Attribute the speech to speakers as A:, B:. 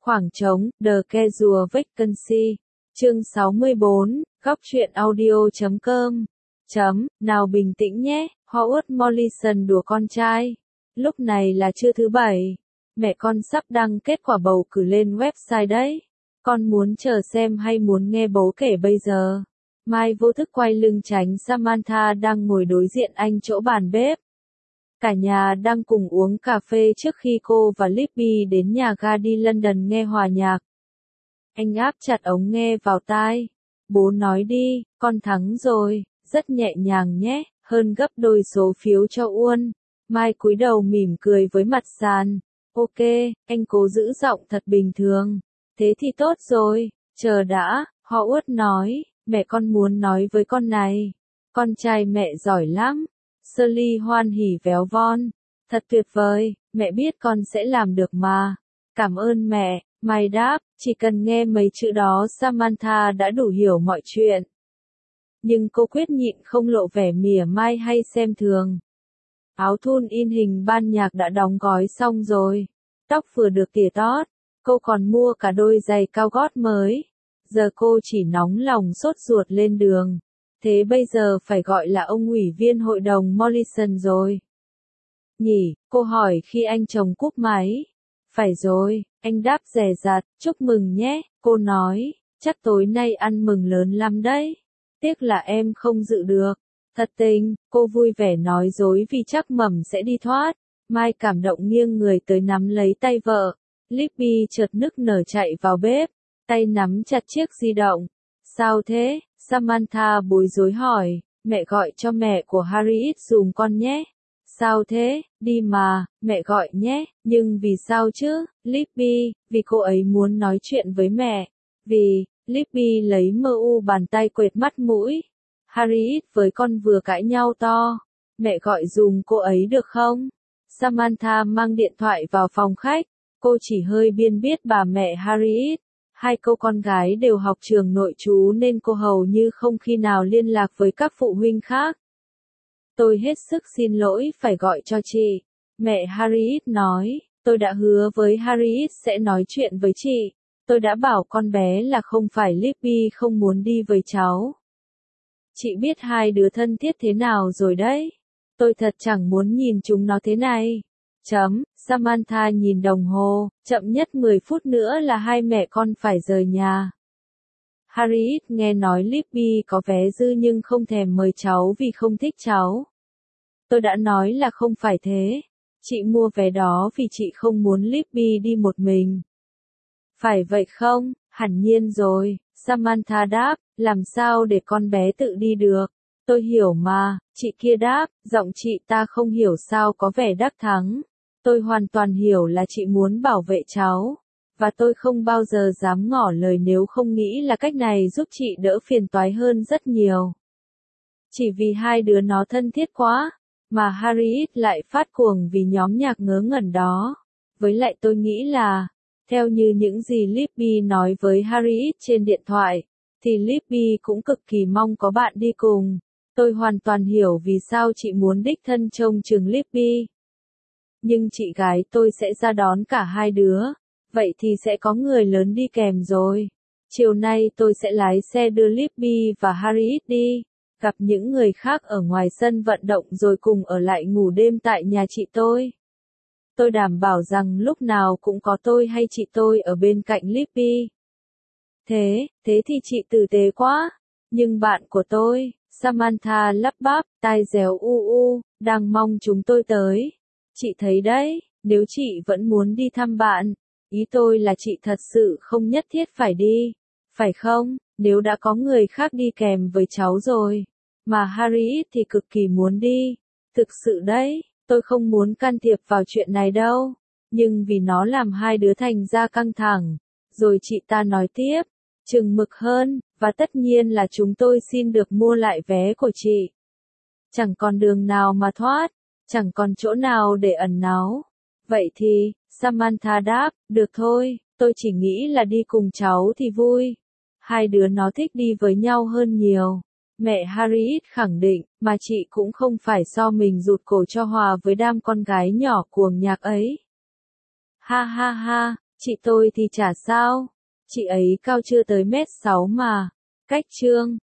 A: Khoảng trống, The Casual Vacancy. Chương 64, góc truyện audio.com. Nào bình tĩnh nhé, Howard Morrison đùa con trai. Lúc này là trưa thứ bảy. Mẹ con sắp đăng kết quả bầu cử lên website đấy. Con muốn chờ xem hay muốn nghe bố kể bây giờ? Mai vô thức quay lưng tránh Samantha đang ngồi đối diện anh chỗ bàn bếp. Cả nhà đang cùng uống cà phê trước khi cô và Libby đến nhà ga đi London nghe hòa nhạc. Anh áp chặt ống nghe vào tai. Bố nói đi, con thắng rồi, rất nhẹ nhàng nhé, hơn gấp đôi số phiếu cho Uôn. Mai cúi đầu mỉm cười với mặt sàn. Ok, anh cố giữ giọng thật bình thường. Thế thì tốt rồi, chờ đã, Howard nói, mẹ con muốn nói với con này. Con trai mẹ giỏi lắm. Shirley hoan hỉ véo von. Thật tuyệt vời, mẹ biết con sẽ làm được mà. Cảm ơn mẹ, Mai đáp, chỉ cần nghe mấy chữ đó Samantha đã đủ hiểu mọi chuyện. Nhưng cô quyết nhịn không lộ vẻ mỉa mai hay xem thường. Áo thun in hình ban nhạc đã đóng gói xong rồi. Tóc vừa được tỉa tót. Cô còn mua cả đôi giày cao gót mới. Giờ cô chỉ nóng lòng sốt ruột lên đường. Thế bây giờ phải gọi là ông ủy viên hội đồng Morrison rồi. Nhỉ, cô hỏi khi anh chồng cúp máy. Phải rồi, anh đáp dè dặt, chúc mừng nhé, cô nói, chắc tối nay ăn mừng lớn lắm đấy. Tiếc là em không dự được. Thật tình, cô vui vẻ nói dối vì chắc mầm sẽ đi thoát. Mai cảm động nghiêng người tới nắm lấy tay vợ. Libby chợt nức nở chạy vào bếp, tay nắm chặt chiếc di động. Sao thế? Samantha bối rối hỏi, mẹ gọi cho mẹ của Harriet dùm con nhé. Sao thế? Đi mà, mẹ gọi nhé, nhưng vì sao chứ? Libby, vì cô ấy muốn nói chuyện với mẹ. Vì, Libby lấy mu bàn tay quệt mắt mũi. Harriet với con vừa cãi nhau to. Mẹ gọi dùm cô ấy được không? Samantha mang điện thoại vào phòng khách. Cô chỉ hơi biên biết bà mẹ Harriet. Hai cô con gái đều học trường nội trú nên cô hầu như không khi nào liên lạc với các phụ huynh khác. Tôi hết sức xin lỗi phải gọi cho chị. Mẹ Harriet nói, tôi đã hứa với Harriet sẽ nói chuyện với chị. Tôi đã bảo con bé là không phải Libby không muốn đi với cháu. Chị biết hai đứa thân thiết thế nào rồi đấy. Tôi thật chẳng muốn nhìn chúng nó thế này. Samantha nhìn đồng hồ, chậm nhất 10 phút nữa là hai mẹ con phải rời nhà. Harriet nghe nói Libby có vé dư nhưng không thèm mời cháu vì không thích cháu. Tôi đã nói là không phải thế. Chị mua vé đó vì chị không muốn Libby đi một mình. Phải vậy không? Hẳn nhiên rồi, Samantha đáp, làm sao để con bé tự đi được? Tôi hiểu mà, chị kia đáp, giọng chị ta không hiểu sao có vẻ đắc thắng. Tôi hoàn toàn hiểu là chị muốn bảo vệ cháu. Và tôi không bao giờ dám ngỏ lời nếu không nghĩ là cách này giúp chị đỡ phiền toái hơn rất nhiều. Chỉ vì hai đứa nó thân thiết quá, mà Harriet lại phát cuồng vì nhóm nhạc ngớ ngẩn đó. Với lại tôi nghĩ là, theo như những gì Libby nói với Harriet trên điện thoại, thì Libby cũng cực kỳ mong có bạn đi cùng. Tôi hoàn toàn hiểu vì sao chị muốn đích thân trông chừng Libby. Nhưng chị gái tôi sẽ ra đón cả hai đứa. Vậy thì sẽ có người lớn đi kèm rồi. Chiều nay tôi sẽ lái xe đưa Libby và Harriet đi. Gặp những người khác ở ngoài sân vận động rồi cùng ở lại ngủ đêm tại nhà chị tôi. Tôi đảm bảo rằng lúc nào cũng có tôi hay chị tôi ở bên cạnh Libby. Thế thì chị tử tế quá. Nhưng bạn của tôi, Samantha lắp bắp, tai réo đang mong chúng tôi tới. Chị thấy đấy, nếu chị vẫn muốn đi thăm bạn, ý tôi là chị thật sự không nhất thiết phải đi, phải không, nếu đã có người khác đi kèm với cháu rồi, mà Harriet thì cực kỳ muốn đi, thực sự đấy, tôi không muốn can thiệp vào chuyện này đâu, nhưng vì nó làm hai đứa thành ra căng thẳng, rồi chị ta nói tiếp, chừng mực hơn, và tất nhiên là chúng tôi xin được mua lại vé của chị. Chẳng còn đường nào mà thoát. Chẳng còn chỗ nào để ẩn náu. Vậy thì, Samantha đáp, được thôi, tôi chỉ nghĩ là đi cùng cháu thì vui. Hai đứa nó thích đi với nhau hơn nhiều. Mẹ Harriet khẳng định, mà chị cũng không phải so mình rụt cổ cho hòa với đám con gái nhỏ cuồng nhạc ấy. Ha ha ha, Chị tôi thì chả sao. Chị ấy cao chưa tới mét 6 mà. Cách Trương.